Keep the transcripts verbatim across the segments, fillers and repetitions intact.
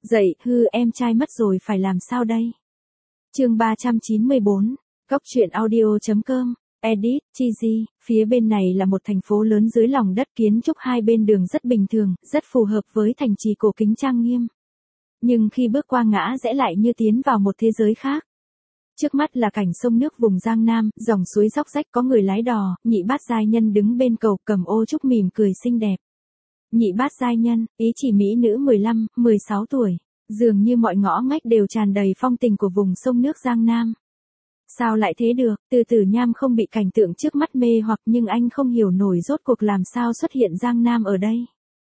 Dậy, hư em trai mất rồi phải làm sao đây? Chương ba trăm chín mươi bốn, Góc truyện audio.com, edit, Chizy, phía bên này là một thành phố lớn dưới lòng đất, kiến trúc hai bên đường rất bình thường, rất phù hợp với thành trì cổ kính trang nghiêm. Nhưng khi bước qua ngã rẽ lại như tiến vào một thế giới khác. Trước mắt là cảnh sông nước vùng Giang Nam, dòng suối róc rách, có người lái đò, nhị bát giai nhân đứng bên cầu cầm ô trúc mỉm cười xinh đẹp. Nhị bát giai nhân, ý chỉ mỹ nữ mười lăm, mười sáu tuổi, dường như mọi ngõ ngách đều tràn đầy phong tình của vùng sông nước Giang Nam. Sao lại thế được? Từ Tử Nham không bị cảnh tượng trước mắt mê hoặc, nhưng anh không hiểu nổi rốt cuộc làm sao xuất hiện Giang Nam ở đây.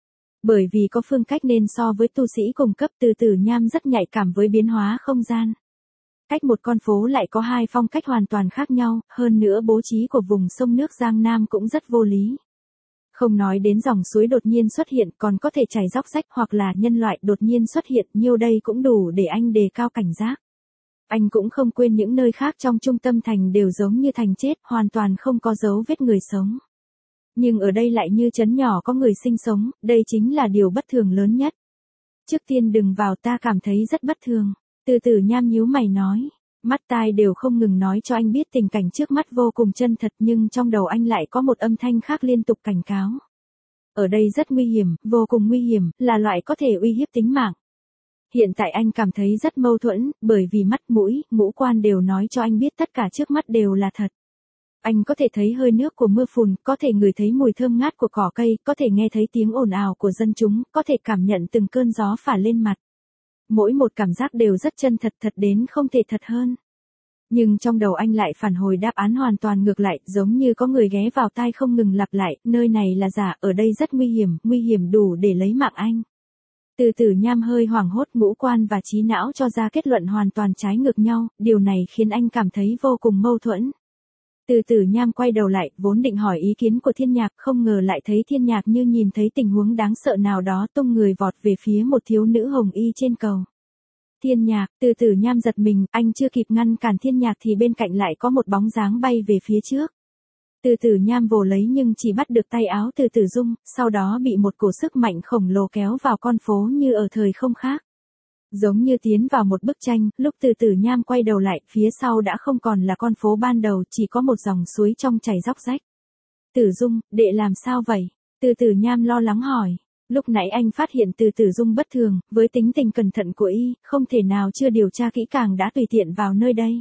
Bởi vì có phương cách nên so với tu sĩ cùng cấp, Từ Tử Nham rất nhạy cảm với biến hóa không gian. Cách một con phố lại có hai phong cách hoàn toàn khác nhau, hơn nữa bố trí của vùng sông nước Giang Nam cũng rất vô lý. Không nói đến dòng suối đột nhiên xuất hiện, còn có thể chảy róc rách, hoặc là nhân loại đột nhiên xuất hiện, nhiêu đây cũng đủ để anh đề cao cảnh giác. Anh cũng không quên những nơi khác trong trung tâm thành đều giống như thành chết, hoàn toàn không có dấu vết người sống. Nhưng ở đây lại như trấn nhỏ có người sinh sống, đây chính là điều bất thường lớn nhất. Trước tiên đừng vào, ta cảm thấy rất bất thường. Từ Tử Nham nhíu mày nói. Mắt tai đều không ngừng nói cho anh biết tình cảnh trước mắt vô cùng chân thật, nhưng trong đầu anh lại có một âm thanh khác liên tục cảnh cáo. Ở đây rất nguy hiểm, vô cùng nguy hiểm, là loại có thể uy hiếp tính mạng. Hiện tại anh cảm thấy rất mâu thuẫn, bởi vì mắt, mũi, ngũ quan đều nói cho anh biết tất cả trước mắt đều là thật. Anh có thể thấy hơi nước của mưa phùn, có thể ngửi thấy mùi thơm ngát của cỏ cây, có thể nghe thấy tiếng ồn ào của dân chúng, có thể cảm nhận từng cơn gió phả lên mặt. Mỗi một cảm giác đều rất chân thật, thật đến không thể thật hơn. Nhưng trong đầu anh lại phản hồi đáp án hoàn toàn ngược lại, giống như có người ghé vào tai không ngừng lặp lại, nơi này là giả, ở đây rất nguy hiểm, nguy hiểm đủ để lấy mạng anh. Từ Tử Nham hơi hoảng hốt, ngũ quan và trí não cho ra kết luận hoàn toàn trái ngược nhau, điều này khiến anh cảm thấy vô cùng mâu thuẫn. Từ Tử Nham quay đầu lại, vốn định hỏi ý kiến của Thiên Nhạc, không ngờ lại thấy Thiên Nhạc như nhìn thấy tình huống đáng sợ nào đó, tung người vọt về phía một thiếu nữ hồng y trên cầu. Thiên Nhạc, Từ Tử Nham giật mình, anh chưa kịp ngăn cản Thiên Nhạc thì bên cạnh lại có một bóng dáng bay về phía trước. Từ Tử Nham vồ lấy nhưng chỉ bắt được tay áo Từ Tử Dung, sau đó bị một cổ sức mạnh khổng lồ kéo vào con phố như ở thời không khác. Giống như tiến vào một bức tranh, lúc Từ Tử Nham quay đầu lại, phía sau đã không còn là con phố ban đầu, chỉ có một dòng suối trong chảy róc rách. Tử Dung, đệ làm sao vậy? Từ Tử Nham lo lắng hỏi. Lúc nãy anh phát hiện Từ Tử Dung bất thường, với tính tình cẩn thận của y, không thể nào chưa điều tra kỹ càng đã tùy tiện vào nơi đây.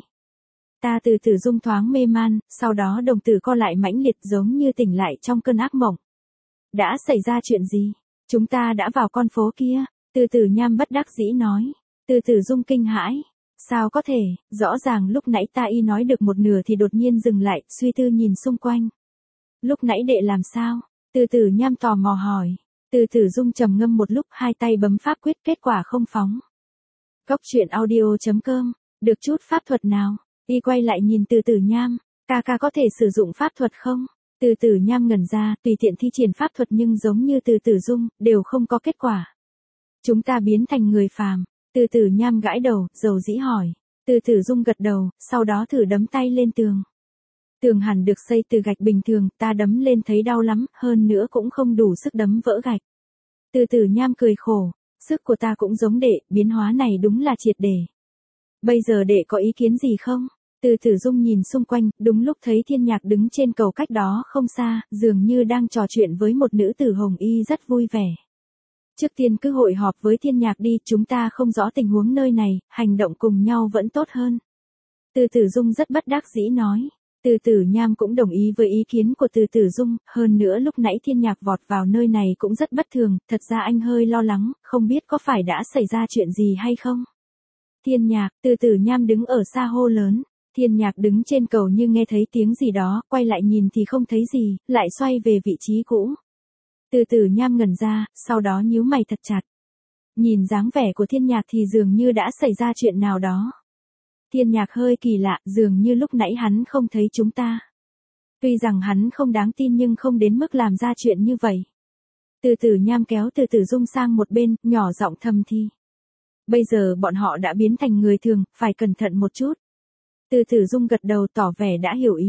Ta Từ Tử Dung thoáng mê man, sau đó đồng tử co lại mãnh liệt giống như tỉnh lại trong cơn ác mộng. Đã xảy ra chuyện gì? Chúng ta đã vào con phố kia. Từ Tử Nham bất đắc dĩ nói. Từ Tử Dung kinh hãi. Sao có thể, rõ ràng lúc nãy ta y nói được một nửa thì đột nhiên dừng lại, suy tư nhìn xung quanh. Lúc nãy đệ làm sao? Từ Tử Nham tò mò hỏi. Từ Tử Dung trầm ngâm một lúc, hai tay bấm pháp quyết, kết quả không phóng. Góc truyện audio.com, được chút pháp thuật nào? Y quay lại nhìn Từ Tử Nham, ca ca có thể sử dụng pháp thuật không? Từ Tử Nham ngẩn ra, tùy tiện thi triển pháp thuật nhưng giống như Từ Tử Dung, đều không có kết quả. Chúng ta biến thành người phàm. Từ Tử Nham gãi đầu, dầu dĩ hỏi. Từ Tử Dung gật đầu, sau đó thử đấm tay lên tường. Tường hẳn được xây từ gạch bình thường, ta đấm lên thấy đau lắm, hơn nữa cũng không đủ sức đấm vỡ gạch. Từ Tử Nham cười khổ, sức của ta cũng giống đệ, biến hóa này đúng là triệt để. Bây giờ đệ có ý kiến gì không? Từ Tử Dung nhìn xung quanh, đúng lúc thấy Thiên Nhạc đứng trên cầu cách đó không xa, dường như đang trò chuyện với một nữ tử hồng y rất vui vẻ. Trước tiên cứ hội họp với Thiên Nhạc đi, chúng ta không rõ tình huống nơi này, hành động cùng nhau vẫn tốt hơn. Từ Tử Dung rất bất đắc dĩ nói. Từ Tử Nham cũng đồng ý với ý kiến của Từ Tử Dung, hơn nữa lúc nãy Thiên Nhạc vọt vào nơi này cũng rất bất thường, thật ra anh hơi lo lắng, không biết có phải đã xảy ra chuyện gì hay không. Thiên Nhạc, Từ Tử Nham đứng ở xa hô lớn. Thiên Nhạc đứng trên cầu như nghe thấy tiếng gì đó, quay lại nhìn thì không thấy gì, lại xoay về vị trí cũ. Từ Tử Nham ngẩn ra, sau đó nhíu mày thật chặt. Nhìn dáng vẻ của Thiên Nhạc thì dường như đã xảy ra chuyện nào đó. Thiên Nhạc hơi kỳ lạ, dường như lúc nãy hắn không thấy chúng ta. Tuy rằng hắn không đáng tin nhưng không đến mức làm ra chuyện như vậy. Từ Tử Nham kéo Từ Tử Dung sang một bên, nhỏ giọng thầm thì. Bây giờ bọn họ đã biến thành người thường, phải cẩn thận một chút. Từ Tử Dung gật đầu tỏ vẻ đã hiểu ý.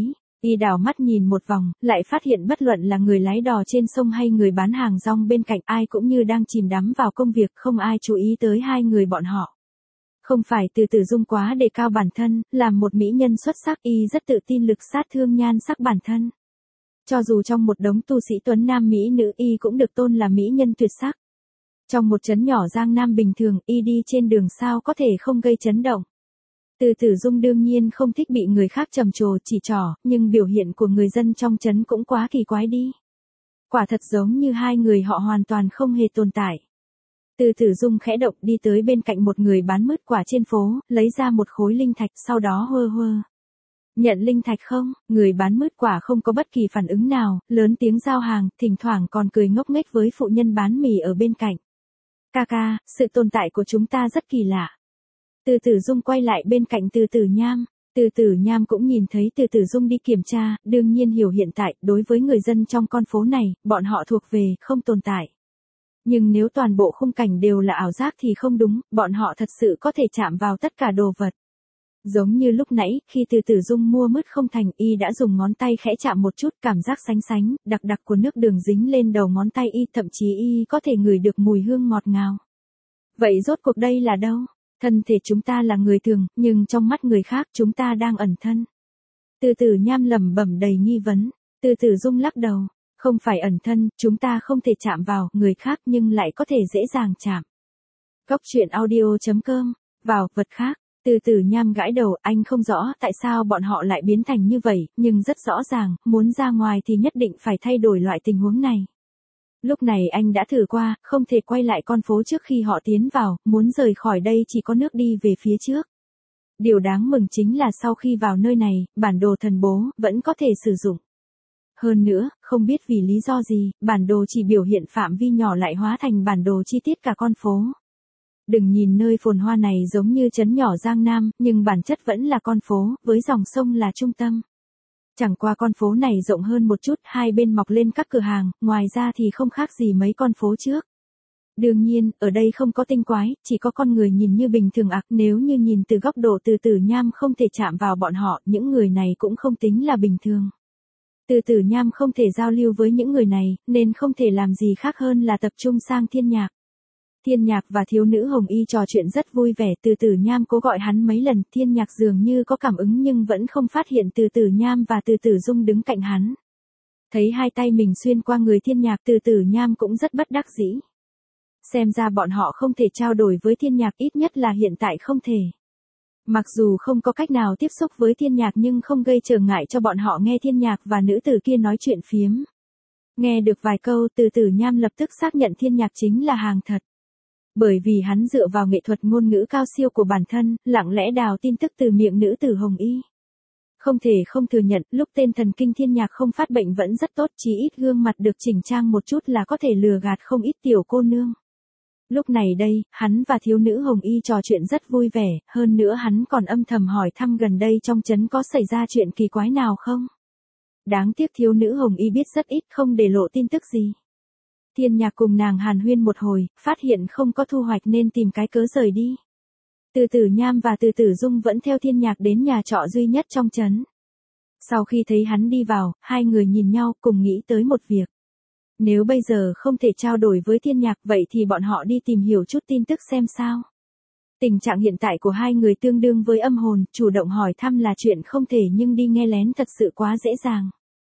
Y đảo mắt nhìn một vòng, lại phát hiện bất luận là người lái đò trên sông hay người bán hàng rong bên cạnh ai cũng như đang chìm đắm vào công việc, không ai chú ý tới hai người bọn họ. Không phải Từ Tử Dung quá đề cao bản thân, làm một mỹ nhân xuất sắc, y rất tự tin lực sát thương nhan sắc bản thân. Cho dù trong một đống tu sĩ tuấn nam mỹ nữ, y cũng được tôn là mỹ nhân tuyệt sắc. Trong một trấn nhỏ Giang Nam bình thường, y đi trên đường sao có thể không gây chấn động. Từ Tử Dung đương nhiên không thích bị người khác trầm trồ chỉ trỏ, nhưng biểu hiện của người dân trong trấn cũng quá kỳ quái đi. Quả thật giống như hai người họ hoàn toàn không hề tồn tại. Từ Tử Dung khẽ động đi tới bên cạnh một người bán mứt quả trên phố, lấy ra một khối linh thạch, sau đó hơ hơ. Nhận linh thạch không? Người bán mứt quả không có bất kỳ phản ứng nào, lớn tiếng giao hàng, thỉnh thoảng còn cười ngốc nghếch với phụ nhân bán mì ở bên cạnh. Ca ca, sự tồn tại của chúng ta rất kỳ lạ. Từ Tử Dung quay lại bên cạnh Từ Tử Nham. Từ Tử Nham cũng nhìn thấy Từ Tử Dung đi kiểm tra, đương nhiên hiểu hiện tại, đối với người dân trong con phố này, bọn họ thuộc về, không tồn tại. Nhưng nếu toàn bộ khung cảnh đều là ảo giác thì không đúng, bọn họ thật sự có thể chạm vào tất cả đồ vật. Giống như lúc nãy, khi Từ Tử Dung mua mứt không thành, y đã dùng ngón tay khẽ chạm một chút, cảm giác sánh sánh, đặc đặc của nước đường dính lên đầu ngón tay y, thậm chí y có thể ngửi được mùi hương ngọt ngào. Vậy rốt cuộc đây là đâu? Thân thể chúng ta là người thường, nhưng trong mắt người khác chúng ta đang ẩn thân. Từ Tử Nham lẩm bẩm đầy nghi vấn. Từ Tử Dung lắc đầu. Không phải ẩn thân, chúng ta không thể chạm vào người khác nhưng lại có thể dễ dàng chạm. Góc truyện audio chấm com. Vào, vật khác. Từ Tử Nham gãi đầu, anh không rõ tại sao bọn họ lại biến thành như vậy, nhưng rất rõ ràng, muốn ra ngoài thì nhất định phải thay đổi loại tình huống này. Lúc này anh đã thử qua, không thể quay lại con phố trước khi họ tiến vào, muốn rời khỏi đây chỉ có nước đi về phía trước. Điều đáng mừng chính là sau khi vào nơi này, bản đồ thần bố vẫn có thể sử dụng. Hơn nữa, không biết vì lý do gì, bản đồ chỉ biểu hiện phạm vi nhỏ lại hóa thành bản đồ chi tiết cả con phố. Đừng nhìn nơi phồn hoa này giống như trấn nhỏ Giang Nam, nhưng bản chất vẫn là con phố, với dòng sông là trung tâm. Chẳng qua con phố này rộng hơn một chút, hai bên mọc lên các cửa hàng, ngoài ra thì không khác gì mấy con phố trước. Đương nhiên, ở đây không có tinh quái, chỉ có con người nhìn như bình thường ạc, nếu như nhìn từ góc độ Từ Tử Nham không thể chạm vào bọn họ, những người này cũng không tính là bình thường. Từ Tử Nham không thể giao lưu với những người này, nên không thể làm gì khác hơn là tập trung sang Thiên Nhạc. Thiên Nhạc và thiếu nữ Hồng Y trò chuyện rất vui vẻ, Từ Tử Nham cố gọi hắn mấy lần, Thiên Nhạc dường như có cảm ứng nhưng vẫn không phát hiện Từ Tử Nham và Từ Tử Dung đứng cạnh hắn. Thấy hai tay mình xuyên qua người Thiên Nhạc, Từ Tử Nham cũng rất bất đắc dĩ. Xem ra bọn họ không thể trao đổi với Thiên Nhạc, ít nhất là hiện tại không thể. Mặc dù không có cách nào tiếp xúc với Thiên Nhạc nhưng không gây trở ngại cho bọn họ nghe Thiên Nhạc và nữ tử kia nói chuyện phiếm. Nghe được vài câu, Từ Tử Nham lập tức xác nhận Thiên Nhạc chính là hàng thật. Bởi vì hắn dựa vào nghệ thuật ngôn ngữ cao siêu của bản thân, lặng lẽ đào tin tức từ miệng nữ tử Hồng Y. Không thể không thừa nhận, lúc tên thần kinh Thiên Nhạc không phát bệnh vẫn rất tốt, chí ít gương mặt được chỉnh trang một chút là có thể lừa gạt không ít tiểu cô nương. Lúc này đây, hắn và thiếu nữ Hồng Y trò chuyện rất vui vẻ, hơn nữa hắn còn âm thầm hỏi thăm gần đây trong trấn có xảy ra chuyện kỳ quái nào không. Đáng tiếc thiếu nữ Hồng Y biết rất ít, không để lộ tin tức gì. Thiên Nhạc cùng nàng hàn huyên một hồi, phát hiện không có thu hoạch nên tìm cái cớ rời đi. Từ Tử Nham và Từ Tử Dung vẫn theo Thiên Nhạc đến nhà trọ duy nhất trong trấn. Sau khi thấy hắn đi vào, hai người nhìn nhau cùng nghĩ tới một việc. Nếu bây giờ không thể trao đổi với Thiên Nhạc vậy thì bọn họ đi tìm hiểu chút tin tức xem sao. Tình trạng hiện tại của hai người tương đương với âm hồn, chủ động hỏi thăm là chuyện không thể nhưng đi nghe lén thật sự quá dễ dàng.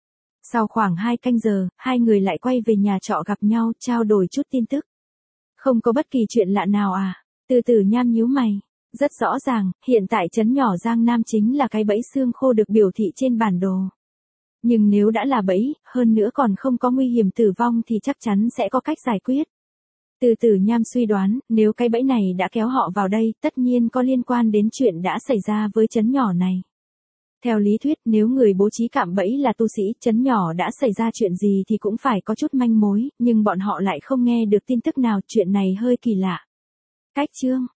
Sau khoảng hai canh giờ, hai người lại quay về nhà trọ gặp nhau, trao đổi chút tin tức. Không có bất kỳ chuyện lạ nào à? Từ Tử Nham nhíu mày. Rất rõ ràng, hiện tại trấn nhỏ Giang Nam chính là cái bẫy xương khô được biểu thị trên bản đồ. Nhưng nếu đã là bẫy, hơn nữa còn không có nguy hiểm tử vong thì chắc chắn sẽ có cách giải quyết. Từ Tử Nham suy đoán, nếu cái bẫy này đã kéo họ vào đây, tất nhiên có liên quan đến chuyện đã xảy ra với trấn nhỏ này. Theo lý thuyết, nếu người bố trí cạm bẫy là tu sĩ, trấn nhỏ đã xảy ra chuyện gì thì cũng phải có chút manh mối, nhưng bọn họ lại không nghe được tin tức nào, chuyện này hơi kỳ lạ. Cách chương